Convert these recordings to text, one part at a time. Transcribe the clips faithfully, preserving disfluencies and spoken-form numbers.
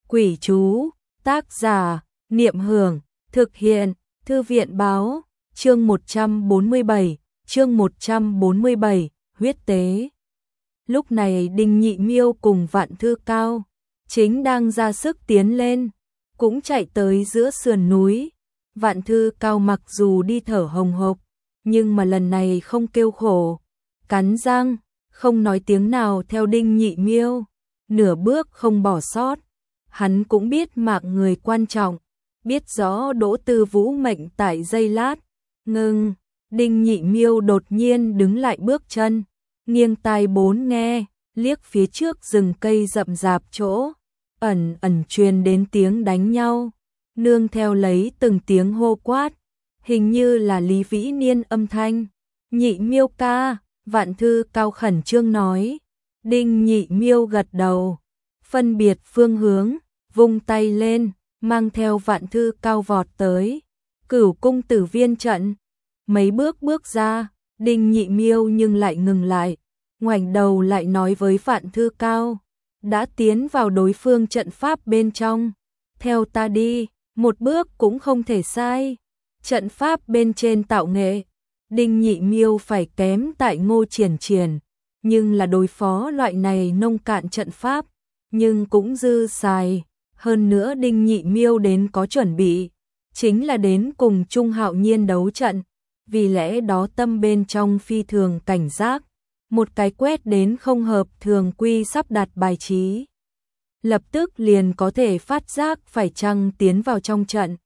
Quỷ chú, tác giả, Niệm Hưởng, thực hiện, Thư viện báo, chương một trăm bốn mươi bảy, chương một trăm bốn mươi bảy, huyết tế. Lúc này Đinh Nhị Miêu cùng Vạn Thư Cao chính đang ra sức tiến lên, cũng chạy tới giữa sườn núi. Vạn Thư Cao mặc dù đi thở hồng hộc, nhưng mà lần này không kêu khổ, cắn răng, không nói tiếng nào theo Đinh Nhị Miêu, nửa bước không bỏ sót. Hắn cũng biết mạng người quan trọng, biết rõ Đỗ Tư Vũ mệnh tại giây lát. Ngưng, Đinh Nhị Miêu đột nhiên đứng lại bước chân, nghiêng tai bốn nghe, liếc phía trước rừng cây rậm rạp chỗ, ẩn ẩn truyền đến tiếng đánh nhau, nương theo lấy từng tiếng hô quát, hình như là Lý Vĩ Niên âm thanh. Nhị Miêu ca, Vạn Thư Cao khẩn trương nói. Đinh Nhị Miêu gật đầu, phân biệt phương hướng, vung tay lên, mang theo Vạn Thư Cao vọt tới Cửu Cung Tử Viên trận. Mấy bước bước ra, Đinh Nhị Miêu nhưng lại ngừng lại, ngoảnh đầu lại nói với Vạn Thư Cao, đã tiến vào đối phương trận pháp bên trong, theo ta đi, một bước cũng không thể sai. Trận pháp bên trên tạo nghệ, Đinh Nhị Miêu phải kém tại Ngô Triển Triển, nhưng là đối phó loại này nông cạn trận pháp, nhưng cũng dư xài. Hơn nữa Đinh Nhị Miêu đến có chuẩn bị, chính là đến cùng Trung Hạo Nhiên đấu trận, vì lẽ đó tâm bên trong phi thường cảnh giác, một cái quét đến không hợp thường quy sắp đặt bài trí, lập tức liền có thể phát giác phải chăng tiến vào trong trận.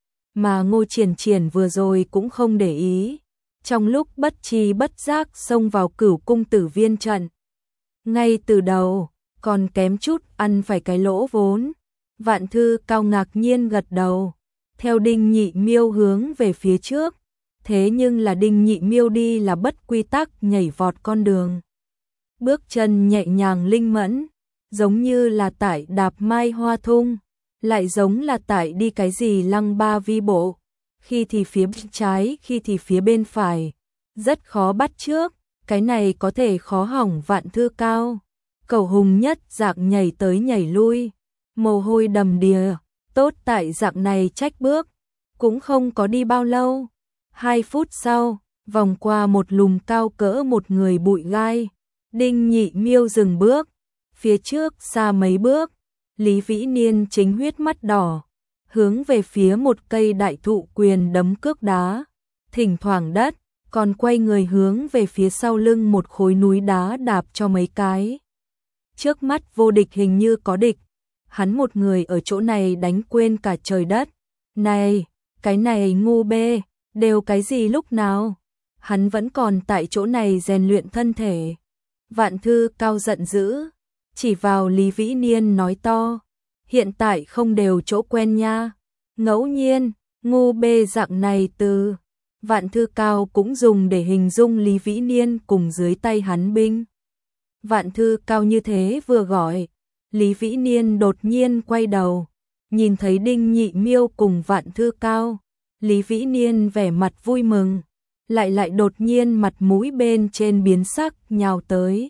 Mà Ngô Triển Triển vừa rồi cũng không để ý, trong lúc bất tri bất giác xông vào Cửu Cung Tử Viên trận. Ngay từ đầu, còn kém chút ăn phải cái lỗ vốn. Vạn Thư Cao ngạc nhiên gật đầu, theo Đinh Nhị Miêu hướng về phía trước, thế nhưng là Đinh Nhị Miêu đi là bất quy tắc nhảy vọt con đường. Bước chân nhẹ nhàng linh mẫn, giống như là tại đạp mai hoa thung, lại giống là tại đi cái gì lăng ba vi bộ, khi thì phía bên trái, khi thì phía bên phải, rất khó bắt chước, cái này có thể khó hỏng Vạn Thư Cao. Cẩu hùng nhất dạng nhảy tới nhảy lui, mồ hôi đầm đìa, tốt tại dạng này trách bước, cũng không có đi bao lâu. Hai phút sau, vòng qua một lùm cao cỡ một người bụi gai, Đinh Nhị Miêu dừng bước, phía trước xa mấy bước, Lý Vĩ Niên chính huyết mắt đỏ, hướng về phía một cây đại thụ quyền đấm cước đá, thỉnh thoảng đất, còn quay người hướng về phía sau lưng một khối núi đá đạp cho mấy cái. Trước mắt vô địch hình như có địch, hắn một người ở chỗ này đánh quên cả trời đất. Này, cái này ngu bê, đều cái gì lúc nào? Hắn vẫn còn tại chỗ này rèn luyện thân thể. Vạn Thư Cao giận dữ, chỉ vào Lý Vĩ Niên nói to, hiện tại không đều chỗ quen nha. Ngẫu nhiên, ngu bê dạng này từ Vạn Thư Cao cũng dùng để hình dung Lý Vĩ Niên cùng dưới tay hắn binh. Vạn Thư Cao như thế vừa gọi, Lý Vĩ Niên đột nhiên quay đầu, nhìn thấy Đinh Nhị Miêu cùng Vạn Thư Cao. Lý Vĩ Niên vẻ mặt vui mừng, lại lại đột nhiên mặt mũi bên trên biến sắc nhào tới.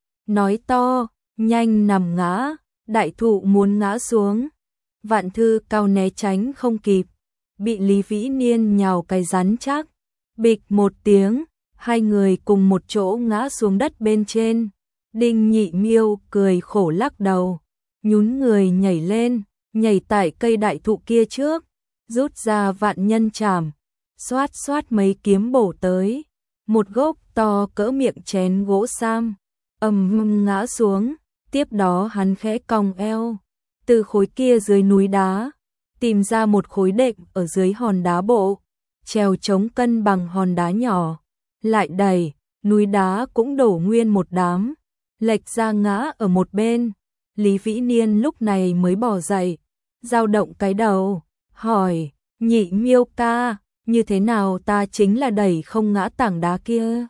Nói to, nhanh nằm ngã, đại thụ muốn ngã xuống. Vạn Thư Cao né tránh không kịp, bị Lý Vĩ Niên nhào cái rắn chắc. Bịch một tiếng, hai người cùng một chỗ ngã xuống đất bên trên. Đinh Nhị Miêu cười khổ lắc đầu, nhún người nhảy lên, nhảy tại cây đại thụ kia trước, rút ra vạn nhân trảm, xoát xoát mấy kiếm bổ tới. Một gốc to cỡ miệng chén gỗ sam, ầm ầm ngã xuống, tiếp đó hắn khẽ cong eo, từ khối kia dưới núi đá, tìm ra một khối đệm ở dưới hòn đá bộ, trèo chống cân bằng hòn đá nhỏ, lại đẩy, núi đá cũng đổ nguyên một đám, lệch ra ngã ở một bên. Lý Vĩ Niên lúc này mới bỏ dậy, dao động cái đầu, hỏi, Nhị Miêu ca, như thế nào ta chính là đẩy không ngã tảng đá kia?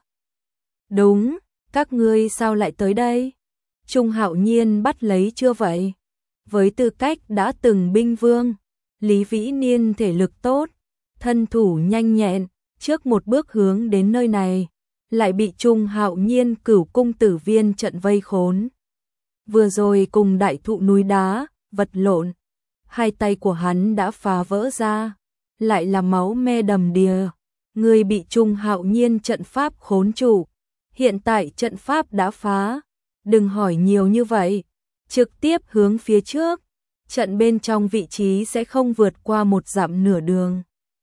Đúng, các ngươi sao lại tới đây? Trung Hạo Nhiên bắt lấy chưa vậy? Với tư cách đã từng binh vương, Lý Vĩ Niên thể lực tốt, thân thủ nhanh nhẹn, trước một bước hướng đến nơi này, lại bị Trung Hạo Nhiên Cửu Cung Tử Viên trận vây khốn. Vừa rồi cùng đại thụ núi đá, vật lộn. Hai tay của hắn đã phá vỡ ra, lại là máu me đầm đìa. Người bị Trung Hạo Nhiên trận pháp khốn trụ. Hiện tại trận pháp đã phá, đừng hỏi nhiều như vậy, trực tiếp hướng phía trước. Trận bên trong vị trí sẽ không vượt qua một dặm nửa đường.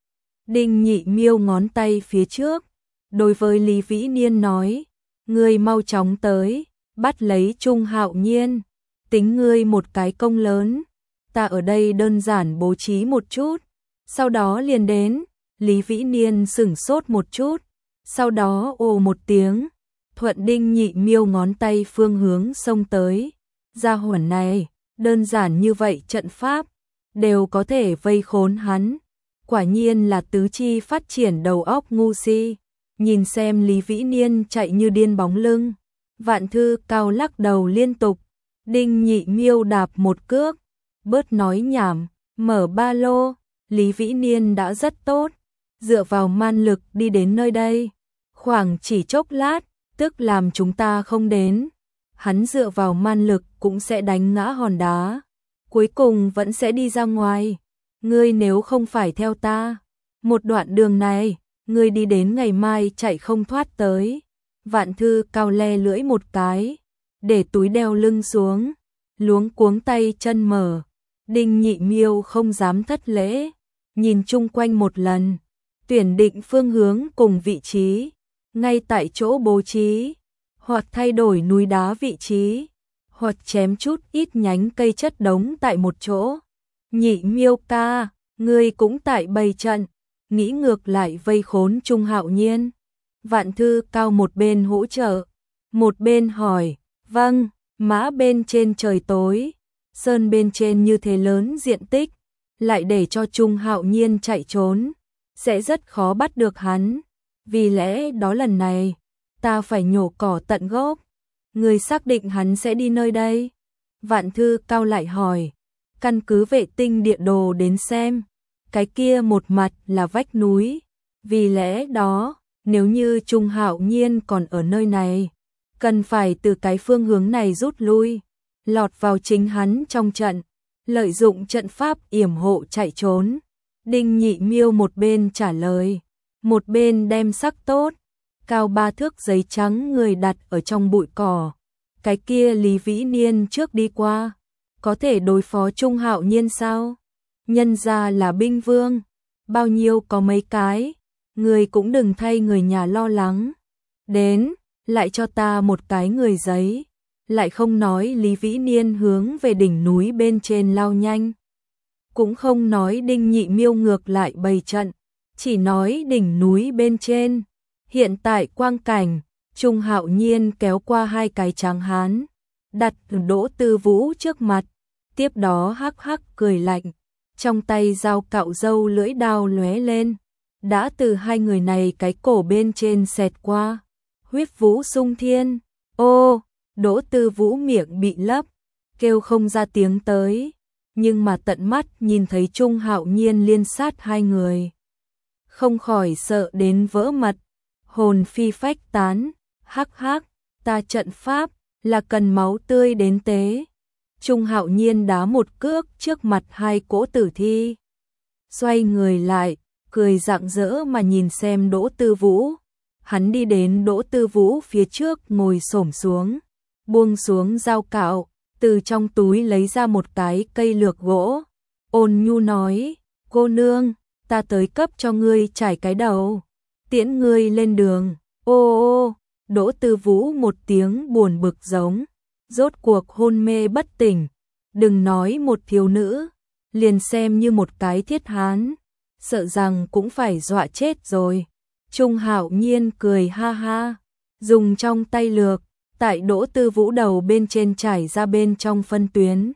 Đinh Nhị Miêu ngón tay phía trước, đối với Lý Vĩ Niên nói, ngươi mau chóng tới, bắt lấy Trung Hạo Nhiên, tính ngươi một cái công lớn, ta ở đây đơn giản bố trí một chút, sau đó liền đến. Lý Vĩ Niên sửng sốt một chút, sau đó ồ một tiếng, thuận Đinh Nhị Miêu ngón tay phương hướng xông tới. Gia hỏa này, đơn giản như vậy trận pháp, đều có thể vây khốn hắn. Quả nhiên là tứ chi phát triển đầu óc ngu si. Nhìn xem Lý Vĩ Niên chạy như điên bóng lưng, Vạn Thư Cao lắc đầu liên tục. Đinh Nhị Miêu đạp một cước, bớt nói nhảm, mở ba lô. Lý Vĩ Niên đã rất tốt, dựa vào man lực đi đến nơi đây, khoảng chỉ chốc lát, tức làm chúng ta không đến. Hắn dựa vào man lực cũng sẽ đánh ngã hòn đá, cuối cùng vẫn sẽ đi ra ngoài. Ngươi nếu không phải theo ta, một đoạn đường này, ngươi đi đến ngày mai chạy không thoát tới. Vạn Thư Cao le lưỡi một cái, để túi đeo lưng xuống, luống cuống tay chân mở. Đinh Nhị Miêu không dám thất lễ, nhìn chung quanh một lần, tuyển định phương hướng cùng vị trí, ngay tại chỗ bố trí, hoặc thay đổi núi đá vị trí, hoặc chém chút ít nhánh cây chất đống tại một chỗ. Nhị Miêu ca, ngươi cũng tại bày trận, nghĩ ngược lại vây khốn Trung Hạo Nhiên. Vạn Thư Cao một bên hỗ trợ, một bên hỏi, vâng, mã bên trên trời tối, sơn bên trên như thế lớn diện tích, lại để cho Trung Hạo Nhiên chạy trốn, sẽ rất khó bắt được hắn. Vì lẽ đó lần này, ta phải nhổ cỏ tận gốc. Người xác định hắn sẽ đi nơi đây? Vạn Thư Cao lại hỏi, căn cứ vệ tinh địa đồ đến xem, cái kia một mặt là vách núi. Vì lẽ đó, nếu như Trung Hạo Nhiên còn ở nơi này, cần phải từ cái phương hướng này rút lui, lọt vào chính hắn trong trận, lợi dụng trận pháp yểm hộ chạy trốn. Đinh Nhị Miêu một bên trả lời, một bên đem sắc tốt, cao ba thước giấy trắng người đặt ở trong bụi cỏ. Cái kia Lý Vĩ Niên trước đi qua, có thể đối phó Trung Hạo Nhiên sao? Nhân ra là binh vương, bao nhiêu có mấy cái, người cũng đừng thay người nhà lo lắng. Đến, lại cho ta một cái người giấy. Lại không nói Lý Vĩ Niên hướng về đỉnh núi bên trên lao nhanh, cũng không nói Đinh Nhị Miêu ngược lại bày trận, chỉ nói đỉnh núi bên trên. Hiện tại quang cảnh, Trung Hạo Nhiên kéo qua hai cái tráng hán, đặt Đỗ Tư Vũ trước mặt, tiếp đó hắc hắc cười lạnh, trong tay dao cạo râu lưỡi đao lóe lên, đã từ hai người này cái cổ bên trên xẹt qua. Huyết vũ sung thiên. Ô, Đỗ Tư Vũ miệng bị lấp, kêu không ra tiếng tới, nhưng mà tận mắt nhìn thấy Trung Hạo Nhiên liên sát hai người, không khỏi sợ đến vỡ mật, hồn phi phách tán. Hắc hắc, ta trận pháp là cần máu tươi đến tế. Trung Hạo Nhiên đá một cước trước mặt hai cỗ tử thi, xoay người lại, cười rạng rỡ mà nhìn xem Đỗ Tư Vũ. Hắn đi đến Đỗ Tư Vũ phía trước ngồi xổm xuống, buông xuống dao cạo, từ trong túi lấy ra một cái cây lược gỗ, ôn nhu nói, cô nương, ta tới cấp cho ngươi trải cái đầu, tiễn ngươi lên đường. Ô ô, Đỗ Tư Vũ một tiếng buồn bực giống, rốt cuộc hôn mê bất tỉnh, đừng nói một thiếu nữ, liền xem như một cái thiết hán, sợ rằng cũng phải dọa chết rồi. Trung Hạo Nhiên cười ha ha, dùng trong tay lược, tại Đỗ Tư Vũ đầu bên trên trải ra bên trong phân tuyến.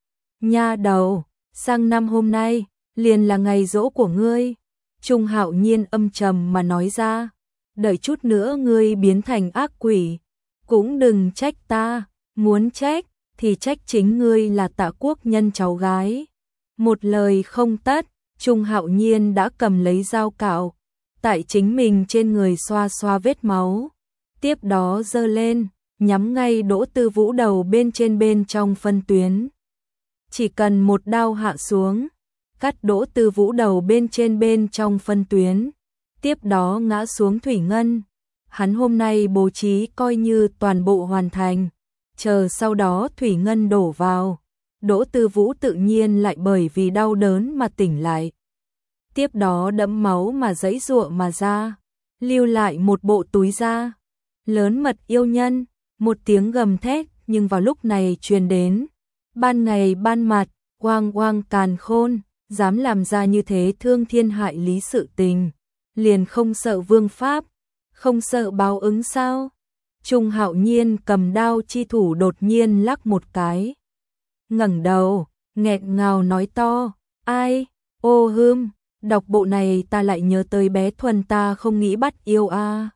Nha đầu, sang năm hôm nay, liền là ngày giỗ của ngươi. Trung Hạo Nhiên âm trầm mà nói ra, đợi chút nữa ngươi biến thành ác quỷ, cũng đừng trách ta, muốn trách, thì trách chính ngươi là Tạ Quốc Nhân cháu gái. Một lời không tất, Trung Hạo Nhiên đã cầm lấy dao cạo, tại chính mình trên người xoa xoa vết máu, tiếp đó giơ lên, nhắm ngay Đỗ Tư Vũ đầu bên trên bên trong phân tuyến. chỉ cần một đao hạ xuống, cắt Đỗ Tư Vũ đầu bên trên bên trong phân tuyến, tiếp đó ngã xuống thủy ngân. Hắn hôm nay bố trí coi như toàn bộ hoàn thành, chờ sau đó thủy ngân đổ vào, Đỗ Tư Vũ tự nhiên lại bởi vì đau đớn mà tỉnh lại. Tiếp đó đẫm máu mà giãy giụa mà ra, lưu lại một bộ túi da. Lớn mật yêu nhân, một tiếng gầm thét nhưng vào lúc này truyền đến. Ban ngày ban mặt, oang oang càn khôn, dám làm ra như thế thương thiên hại lý sự tình, liền không sợ vương pháp, không sợ báo ứng sao? Trung Hạo Nhiên cầm đao chi thủ đột nhiên lắc một cái, ngẩng đầu, nghẹn ngào nói to, ai, ô hưm, đọc bộ này ta lại nhớ tới bé Thuần ta không nghĩ bắt yêu a. À.